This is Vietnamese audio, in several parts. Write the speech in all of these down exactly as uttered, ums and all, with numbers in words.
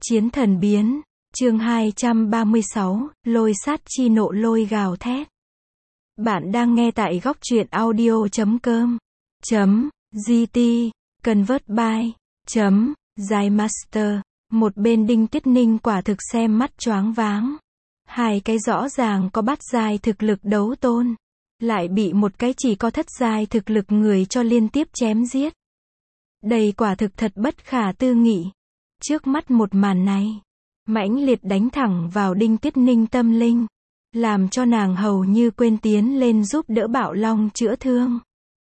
Chiến thần biến, chương hai trăm ba mươi sáu, lôi sát chi nộ lôi gào thét. Bạn đang nghe tại góc truyện audio chấm com, chấm, gt, convert by, chấm, Zymaster. Một bên Đinh Tiết Ninh quả thực xem mắt choáng váng. Hai cái rõ ràng có bát giai thực lực đấu tôn, lại bị một cái chỉ có thất giai thực lực người cho liên tiếp chém giết. Đây quả thực thật bất khả tư nghị. Trước mắt một màn này, mãnh liệt đánh thẳng vào Đinh Tiết Ninh tâm linh, làm cho nàng hầu như quên tiến lên giúp đỡ Bạo Long chữa thương.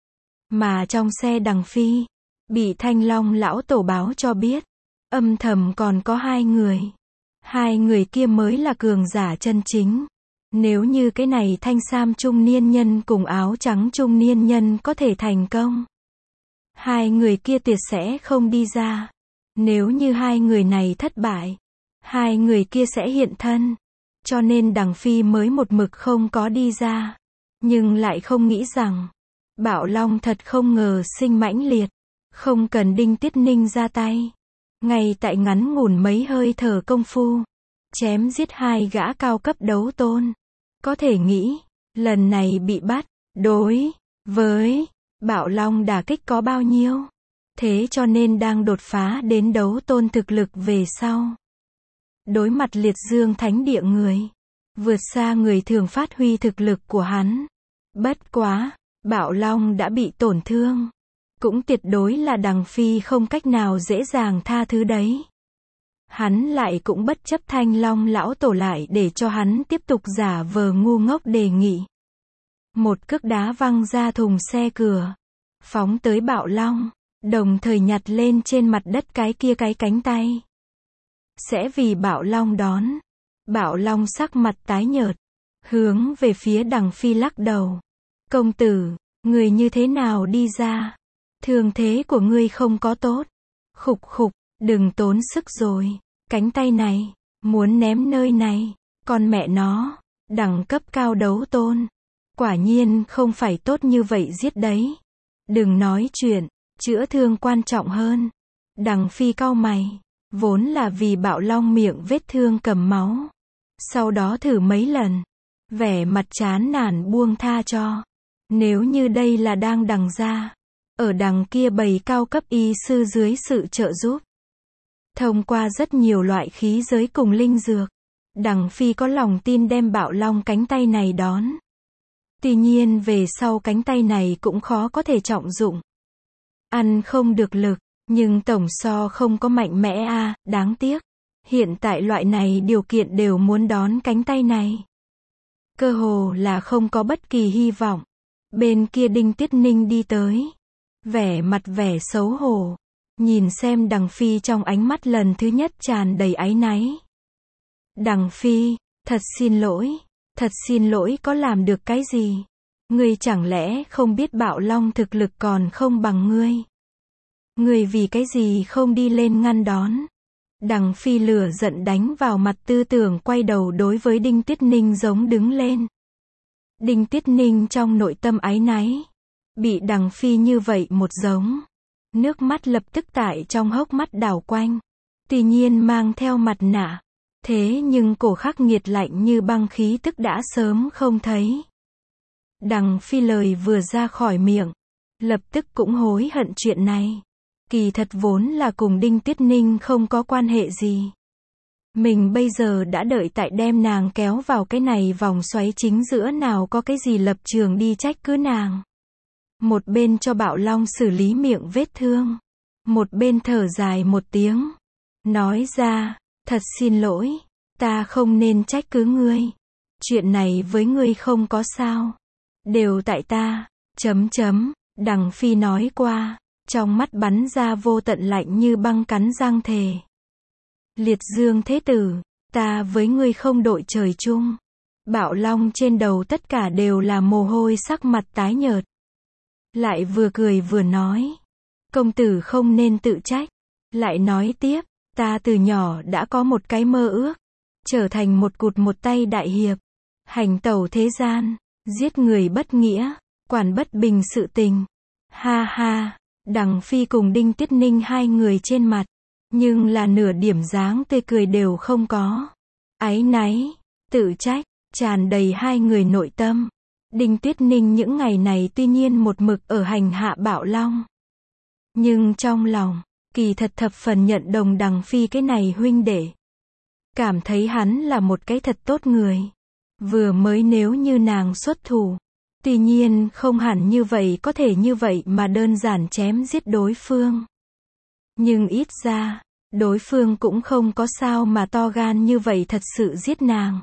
Mà trong xe Đằng Phi, bị Thanh Long lão tổ báo cho biết, âm thầm còn có hai người. Hai người kia mới là cường giả chân chính. Nếu như cái này thanh sam trung niên nhân cùng áo trắng trung niên nhân có thể thành công, hai người kia tuyệt sẽ không đi ra. Nếu như hai người này thất bại, hai người kia sẽ hiện thân. Cho nên Đằng Phi mới một mực không có đi ra. Nhưng lại không nghĩ rằng, Bạo Long thật không ngờ sinh mãnh liệt. Không cần Đinh Tiết Ninh ra tay. Ngay tại ngắn ngủn mấy hơi thở công phu, chém giết hai gã cao cấp đấu tôn. Có thể nghĩ, lần này bị bắt, đối với Bạo Long đả kích có bao nhiêu. Thế cho nên đang đột phá đến đấu tôn thực lực về sau, đối mặt liệt dương thánh địa người, vượt xa người thường phát huy thực lực của hắn. Bất quá, Bạo Long đã bị tổn thương, cũng tuyệt đối là Đằng Phi không cách nào dễ dàng tha thứ đấy. Hắn lại cũng bất chấp Thanh Long lão tổ lại để cho hắn tiếp tục giả vờ ngu ngốc đề nghị. Một cước đá văng ra thùng xe cửa, phóng tới Bạo Long, đồng thời nhặt lên trên mặt đất cái kia cái cánh tay. Sẽ vì Bạo Long đón. Bạo Long sắc mặt tái nhợt, hướng về phía Đằng Phi lắc đầu. Công tử, người như thế nào đi ra? Thương thế của ngươi không có tốt. Khục khục, đừng tốn sức rồi. Cánh tay này, muốn ném nơi này. Con mẹ nó, đẳng cấp cao đấu tôn. Quả nhiên không phải tốt như vậy giết đấy. Đừng nói chuyện, chữa thương quan trọng hơn. Đằng Phi cau mày, vốn là vì Bạo Long miệng vết thương cầm máu. Sau đó thử mấy lần, vẻ mặt chán nản buông tha cho. Nếu như đây là đang đằng ra, ở đằng kia bầy cao cấp y sư dưới sự trợ giúp, thông qua rất nhiều loại khí giới cùng linh dược, Đằng Phi có lòng tin đem Bạo Long cánh tay này đón. Tuy nhiên về sau cánh tay này cũng khó có thể trọng dụng. Ăn không được lực, nhưng tổng so không có mạnh mẽ a, à, đáng tiếc. Hiện tại loại này điều kiện đều muốn đón cánh tay này. Cơ hồ là không có bất kỳ hy vọng. Bên kia Đinh Tiết Ninh đi tới, vẻ mặt vẻ xấu hổ, nhìn xem Đằng Phi trong ánh mắt lần thứ nhất tràn đầy áy náy. Đằng Phi, thật xin lỗi, thật xin lỗi có làm được cái gì? Ngươi chẳng lẽ không biết Bạo Long thực lực còn không bằng ngươi? Ngươi vì cái gì không đi lên ngăn đón? Đằng Phi lửa giận đánh vào mặt tư tưởng quay đầu đối với Đinh Tiết Ninh giống đứng lên. Đinh Tiết Ninh trong nội tâm áy náy, bị Đằng Phi như vậy một giống, nước mắt lập tức tại trong hốc mắt đảo quanh. Tuy nhiên mang theo mặt nạ, thế nhưng cổ khắc nghiệt lạnh như băng khí tức đã sớm không thấy. Đằng Phi lời vừa ra khỏi miệng, lập tức cũng hối hận chuyện này. Kỳ thật vốn là cùng Đinh Tiết Ninh không có quan hệ gì. Mình bây giờ đã đợi tại đem nàng kéo vào cái này vòng xoáy chính giữa, nào có cái gì lập trường đi trách cứ nàng. Một bên cho Bạo Long xử lý miệng vết thương, một bên thở dài một tiếng, nói ra, thật xin lỗi, ta không nên trách cứ ngươi. Chuyện này với ngươi không có sao. Đều tại ta, chấm chấm, Đằng Phi nói qua, trong mắt bắn ra vô tận lạnh như băng cắn răng thề. Liệt Dương Thế Tử, ta với ngươi không đội trời chung. Bạo Long trên đầu tất cả đều là mồ hôi, sắc mặt tái nhợt. Lại vừa cười vừa nói, công tử không nên tự trách. Lại nói tiếp, ta từ nhỏ đã có một cái mơ ước, trở thành một cụt một tay đại hiệp, hành tẩu thế gian, giết người bất nghĩa, quản bất bình sự tình. Ha ha, Đằng Phi cùng Đinh Tiết Ninh hai người trên mặt nhưng là nửa điểm dáng tươi cười đều không có. Áy náy, tự trách, tràn đầy hai người nội tâm. Đinh Tuyết Ninh những ngày này tuy nhiên một mực ở hành hạ Bảo Long. Nhưng trong lòng, kỳ thật thập phần nhận đồng Đằng Phi cái này huynh đệ. Cảm thấy hắn là một cái thật tốt người. Vừa mới nếu như nàng xuất thủ. Tuy nhiên không hẳn như vậy có thể như vậy mà đơn giản chém giết đối phương. Nhưng ít ra, đối phương cũng không có sao mà to gan như vậy thật sự giết nàng.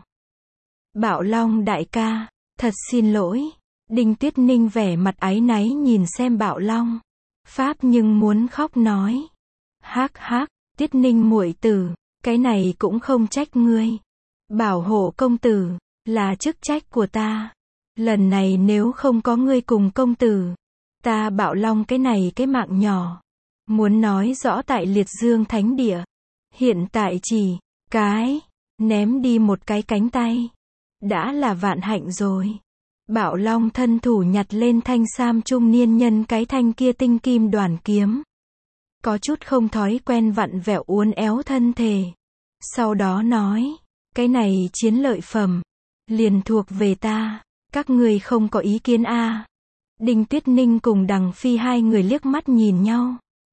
Bảo Long đại ca, thật xin lỗi. Đinh Tuyết Ninh vẻ mặt áy náy nhìn xem Bảo Long. Pháp nhưng muốn khóc nói. Hắc hắc, Tuyết Ninh muội tử, cái này cũng không trách ngươi. Bảo hộ công tử, là chức trách của ta. Lần này nếu không có ngươi cùng công tử, ta Bảo Long cái này cái mạng nhỏ. Muốn nói rõ tại Liệt Dương Thánh Địa. Hiện tại chỉ, cái, ném đi một cái cánh tay. Đã là vạn hạnh rồi. Bảo Long thân thủ nhặt lên thanh sam trung niên nhân cái thanh kia tinh kim đoàn kiếm. Có chút không thói quen vặn vẹo uốn éo thân thể. Sau đó nói, cái này chiến lợi phẩm, liền thuộc về ta. Các người không có ý kiến a? À. Đinh Tuyết Ninh cùng Đằng Phi hai người liếc mắt nhìn nhau.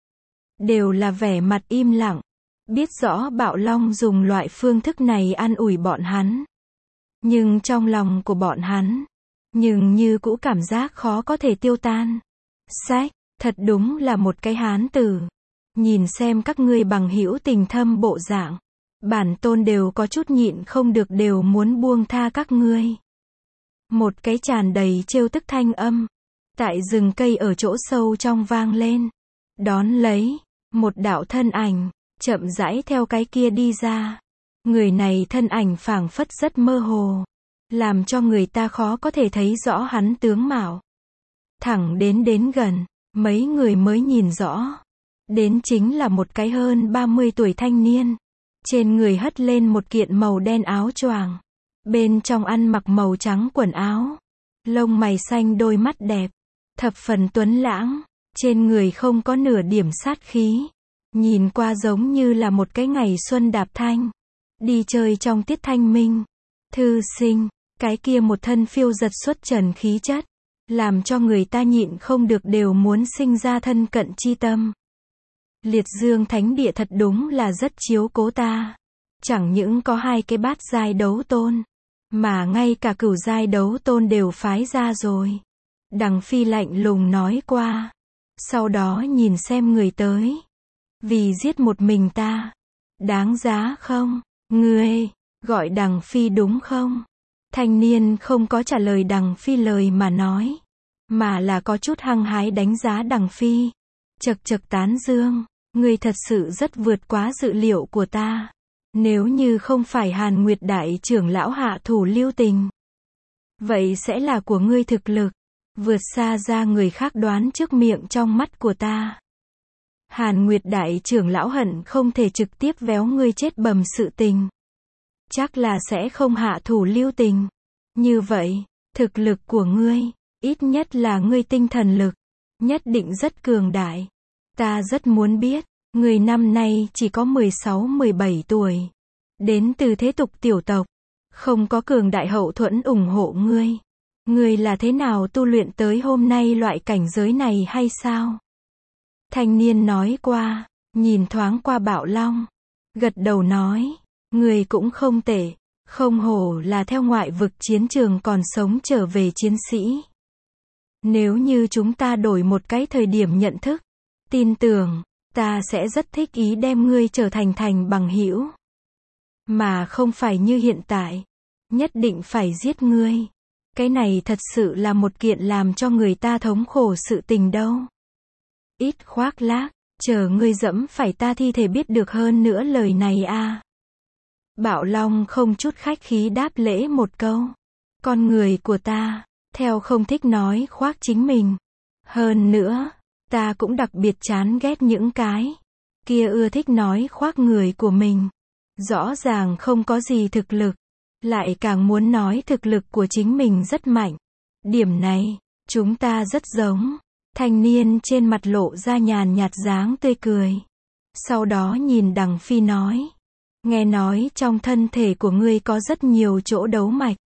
Đều là vẻ mặt im lặng. Biết rõ Bảo Long dùng loại phương thức này an ủi bọn hắn. Nhưng trong lòng của bọn hắn, nhưng như cũ cảm giác khó có thể tiêu tan. Sách, thật đúng là một cái hán tử. Nhìn xem các ngươi bằng hữu tình thâm bộ dạng. Bản tôn đều có chút nhịn không được đều muốn buông tha các ngươi. Một cái tràn đầy trêu tức thanh âm. Tại rừng cây ở chỗ sâu trong vang lên. Đón lấy, một đạo thân ảnh, chậm rãi theo cái kia đi ra. Người này thân ảnh phảng phất rất mơ hồ. Làm cho người ta khó có thể thấy rõ hắn tướng mạo. Thẳng đến đến gần, mấy người mới nhìn rõ. Đến chính là một cái hơn ba mươi tuổi thanh niên. Trên người hất lên một kiện màu đen áo choàng. Bên trong ăn mặc màu trắng quần áo. Lông mày xanh đôi mắt đẹp. Thập phần tuấn lãng. Trên người không có nửa điểm sát khí. Nhìn qua giống như là một cái ngày xuân đạp thanh. Đi chơi trong tiết thanh minh. Thư sinh, cái kia một thân phiêu giật xuất trần khí chất. Làm cho người ta nhịn không được đều muốn sinh ra thân cận chi tâm. Liệt Dương Thánh Địa thật đúng là rất chiếu cố ta. Chẳng những có hai cái bát giai đấu tôn. Mà ngay cả cửu giai đấu tôn đều phái ra rồi. Đằng Phi lạnh lùng nói qua. Sau đó nhìn xem người tới. Vì giết một mình ta. Đáng giá không? Ngươi, gọi Đằng Phi đúng không? Thanh niên không có trả lời Đằng Phi lời mà nói. Mà là có chút hăng hái đánh giá Đằng Phi. Chật chật tán dương. Ngươi thật sự rất vượt quá dự liệu của ta. Nếu như không phải Hàn Nguyệt Đại trưởng lão hạ thủ lưu tình. Vậy sẽ là của ngươi thực lực. Vượt xa ra người khác đoán trước miệng trong mắt của ta. Hàn Nguyệt Đại trưởng lão hận không thể trực tiếp véo ngươi chết bầm sự tình. Chắc là sẽ không hạ thủ lưu tình. Như vậy, thực lực của ngươi, ít nhất là ngươi tinh thần lực, nhất định rất cường đại. Ta rất muốn biết, người năm nay chỉ có mười sáu mười bảy tuổi. Đến từ thế tục tiểu tộc. Không có cường đại hậu thuẫn ủng hộ ngươi. Ngươi là thế nào tu luyện tới hôm nay loại cảnh giới này hay sao? Thanh niên nói qua, nhìn thoáng qua Bảo Long. Gật đầu nói, ngươi cũng không tệ. Không hổ là theo ngoại vực chiến trường còn sống trở về chiến sĩ. Nếu như chúng ta đổi một cái thời điểm nhận thức. Tin tưởng, ta sẽ rất thích ý đem ngươi trở thành thành bằng hữu. Mà không phải như hiện tại. Nhất định phải giết ngươi. Cái này thật sự là một kiện làm cho người ta thống khổ sự tình đâu. Ít khoác lác, chờ ngươi dẫm phải ta thi thể biết được hơn nữa lời này a. À. Bảo Long không chút khách khí đáp lễ một câu. Con người của ta, theo không thích nói khoác chính mình. Hơn nữa, ta cũng đặc biệt chán ghét những cái kia ưa thích nói khoác người của mình. Rõ ràng không có gì thực lực, lại càng muốn nói thực lực của chính mình rất mạnh. Điểm này, chúng ta rất giống. Thanh niên trên mặt lộ ra nhàn nhạt dáng tươi cười. Sau đó nhìn Đằng Phi nói. Nghe nói trong thân thể của ngươi có rất nhiều chỗ đấu mạch.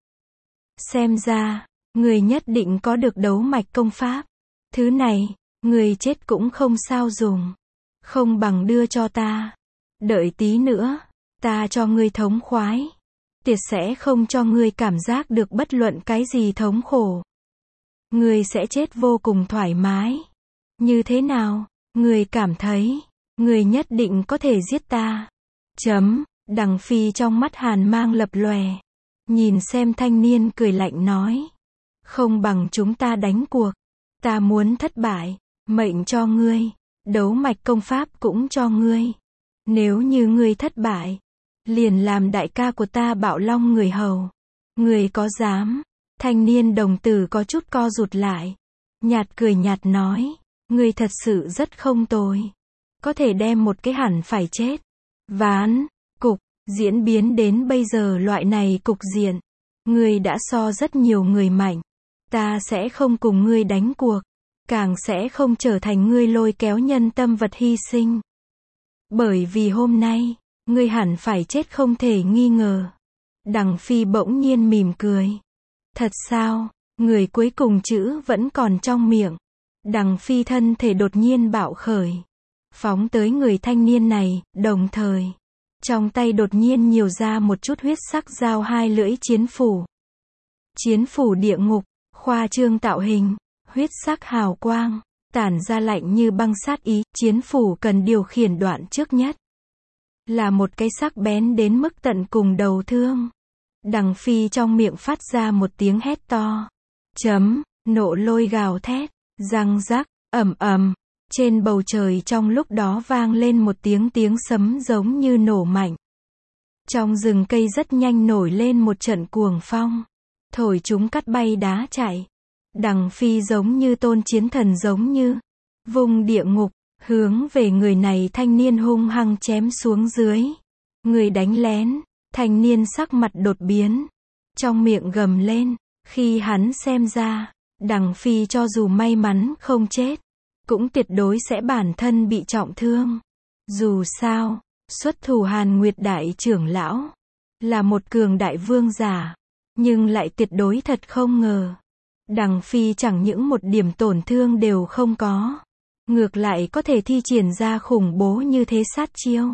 Xem ra, ngươi nhất định có được đấu mạch công pháp. Thứ này, ngươi chết cũng không sao dùng. Không bằng đưa cho ta. Đợi tí nữa, ta cho ngươi thống khoái. Tiệt sẽ không cho ngươi cảm giác được bất luận cái gì thống khổ. Ngươi sẽ chết vô cùng thoải mái. Như thế nào, ngươi cảm thấy, ngươi nhất định có thể giết ta. Chấm, Đằng Phi trong mắt hàn mang lập lòe. Nhìn xem thanh niên cười lạnh nói. Không bằng chúng ta đánh cuộc. Ta muốn thất bại, mệnh cho ngươi, đấu mạch công pháp cũng cho ngươi. Nếu như ngươi thất bại, liền làm đại ca của ta Bạo Long người hầu. Ngươi có dám? Thanh niên đồng tử có chút co rụt lại. Nhạt cười nhạt nói. Ngươi thật sự rất không tồi. Có thể đem một cái hẳn phải chết. Ván, cục, diễn biến đến bây giờ loại này cục diện. Ngươi đã so rất nhiều người mạnh. Ta sẽ không cùng ngươi đánh cuộc. Càng sẽ không trở thành ngươi lôi kéo nhân tâm vật hy sinh. Bởi vì hôm nay, ngươi hẳn phải chết không thể nghi ngờ. Đằng Phi bỗng nhiên mỉm cười. Thật sao? Người cuối cùng chữ vẫn còn trong miệng. Đằng Phi thân thể đột nhiên bạo khởi. Phóng tới người thanh niên này, đồng thời. Trong tay đột nhiên nhiều ra một chút huyết sắc dao hai lưỡi chiến phủ. Chiến phủ địa ngục, khoa trương tạo hình, huyết sắc hào quang, tản ra lạnh như băng sát ý. Chiến phủ cần điều khiển đoạn trước nhất. Là một cái sắc bén đến mức tận cùng đầu thương. Đằng Phi trong miệng phát ra một tiếng hét to. Chấm, nộ lôi gào thét, răng rắc, ầm ầm. Trên bầu trời trong lúc đó vang lên một tiếng tiếng sấm giống như nổ mạnh. Trong rừng cây rất nhanh nổi lên một trận cuồng phong. Thổi chúng cắt bay đá chạy. Đằng Phi giống như tôn chiến thần giống như. Vùng địa ngục, hướng về người này thanh niên hung hăng chém xuống dưới. Người đánh lén, thanh niên sắc mặt đột biến. Trong miệng gầm lên, khi hắn xem ra, Đằng Phi cho dù may mắn không chết, cũng tuyệt đối sẽ bản thân bị trọng thương. Dù sao, xuất thủ Hàn Nguyệt đại trưởng lão, là một cường đại vương giả, nhưng lại tuyệt đối thật không ngờ. Đằng Phi chẳng những một điểm tổn thương đều không có. Ngược lại có thể thi triển ra khủng bố như thế sát chiêu.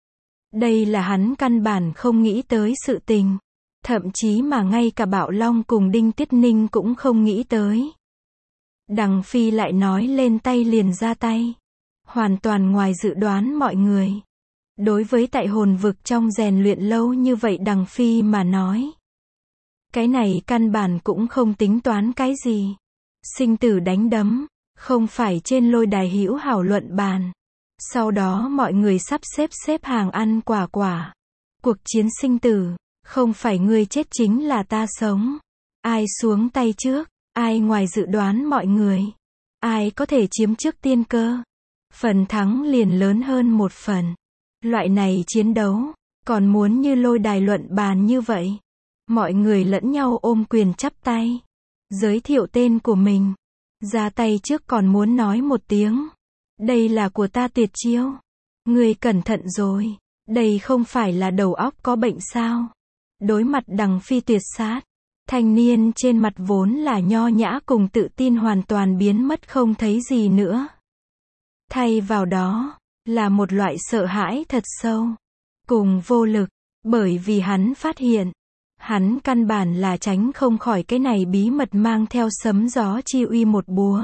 Đây là hắn căn bản không nghĩ tới sự tình. Thậm chí mà ngay cả Bạo Long cùng Đinh Tiết Ninh cũng không nghĩ tới. Đằng Phi lại nói lên tay liền ra tay. Hoàn toàn ngoài dự đoán mọi người. Đối với tại hồn vực trong rèn luyện lâu như vậy Đằng Phi mà nói. Cái này căn bản cũng không tính toán cái gì. Sinh tử đánh đấm. Không phải trên lôi đài hữu hảo luận bàn. Sau đó mọi người sắp xếp xếp hàng ăn quả quả. Cuộc chiến sinh tử, không phải ngươi chết chính là ta sống. Ai xuống tay trước, ai ngoài dự đoán mọi người. Ai có thể chiếm trước tiên cơ. Phần thắng liền lớn hơn một phần. Loại này chiến đấu, còn muốn như lôi đài luận bàn như vậy. Mọi người lẫn nhau ôm quyền chắp tay. Giới thiệu tên của mình. Ra tay trước còn muốn nói một tiếng. Đây là của ta tuyệt chiêu. Ngươi cẩn thận rồi. Đây không phải là đầu óc có bệnh sao. Đối mặt Đằng Phi tuyệt sát. Thanh niên trên mặt vốn là nho nhã cùng tự tin hoàn toàn biến mất không thấy gì nữa. Thay vào đó, là một loại sợ hãi thật sâu. Cùng vô lực. Bởi vì hắn phát hiện. Hắn căn bản là tránh không khỏi cái này bí mật mang theo sấm gió chi uy một búa.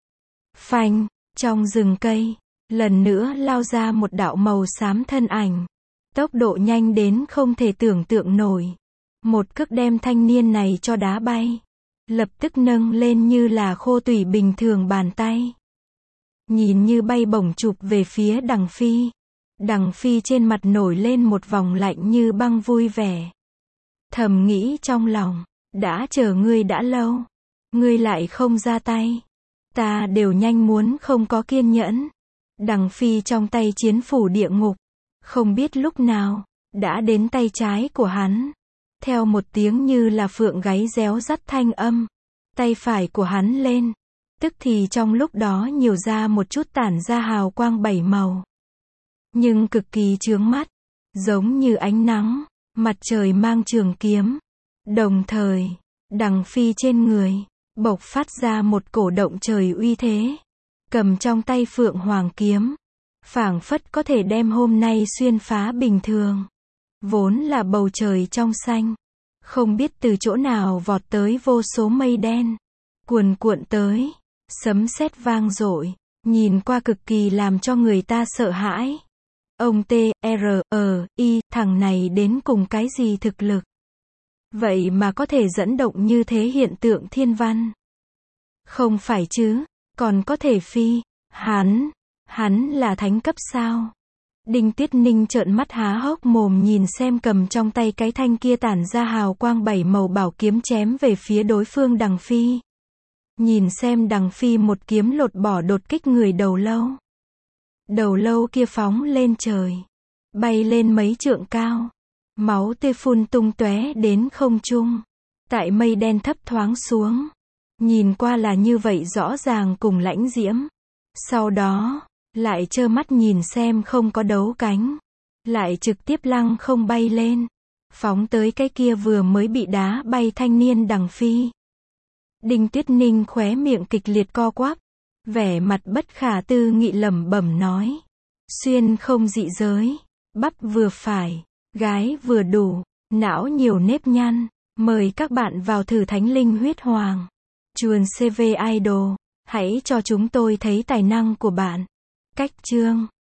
Phanh, trong rừng cây, lần nữa lao ra một đạo màu xám thân ảnh. Tốc độ nhanh đến không thể tưởng tượng nổi. Một cước đem thanh niên này cho đá bay. Lập tức nâng lên như là khô tủy bình thường bàn tay. Nhìn như bay bổng chụp về phía Đằng Phi. Đằng Phi trên mặt nổi lên một vòng lạnh như băng vui vẻ. Thầm nghĩ trong lòng, đã chờ ngươi đã lâu. Ngươi lại không ra tay. Ta đều nhanh muốn không có kiên nhẫn. Đằng Phi trong tay chiến phủ địa ngục. Không biết lúc nào, đã đến tay trái của hắn. Theo một tiếng như là phượng gáy réo rắt thanh âm. Tay phải của hắn lên. Tức thì trong lúc đó nhiều ra một chút tản ra hào quang bảy màu. nhưng cực kỳ chướng mắt, giống như ánh nắng, mặt trời mang trường kiếm. Đồng thời, Đằng Phi trên người, bộc phát ra một cổ động trời uy thế. Cầm trong tay Phượng Hoàng kiếm, phảng phất có thể đem hôm nay xuyên phá bình thường. Vốn là bầu trời trong xanh, không biết từ chỗ nào vọt tới vô số mây đen, cuồn cuộn tới, sấm sét vang dội, nhìn qua cực kỳ làm cho người ta sợ hãi. Ông T, R, E, I, thằng này đến cùng cái gì thực lực? Vậy mà có thể dẫn động như thế hiện tượng thiên văn. Không phải chứ, còn có thể phi, hắn, hắn là thánh cấp sao? Đinh Tiết Ninh trợn mắt há hốc mồm nhìn xem cầm trong tay cái thanh kia tản ra hào quang bảy màu bảo kiếm chém về phía đối phương Đằng Phi. Nhìn xem Đằng Phi một kiếm lột bỏ đột kích người đầu lâu. Đầu lâu kia phóng lên trời, bay lên mấy trượng cao, máu tươi phun tung tóe đến không trung, tại mây đen thấp thoáng xuống, nhìn qua là như vậy rõ ràng cùng lãnh diễm. Sau đó, lại trơ mắt nhìn xem không có đấu cánh, lại trực tiếp lăng không bay lên, phóng tới cái kia vừa mới bị đá bay thanh niên Đằng Phi. Đinh Tuyết Ninh khóe miệng kịch liệt co quắp, vẻ mặt bất khả tư nghị lẩm bẩm nói: xuyên không dị giới, bắp vừa phải, gái vừa đủ, não nhiều nếp nhăn. Mời các bạn vào thử Thánh Linh Huyết Hoàng. Chuồn xê vê Idol, hãy cho chúng tôi thấy tài năng của bạn. Cách chương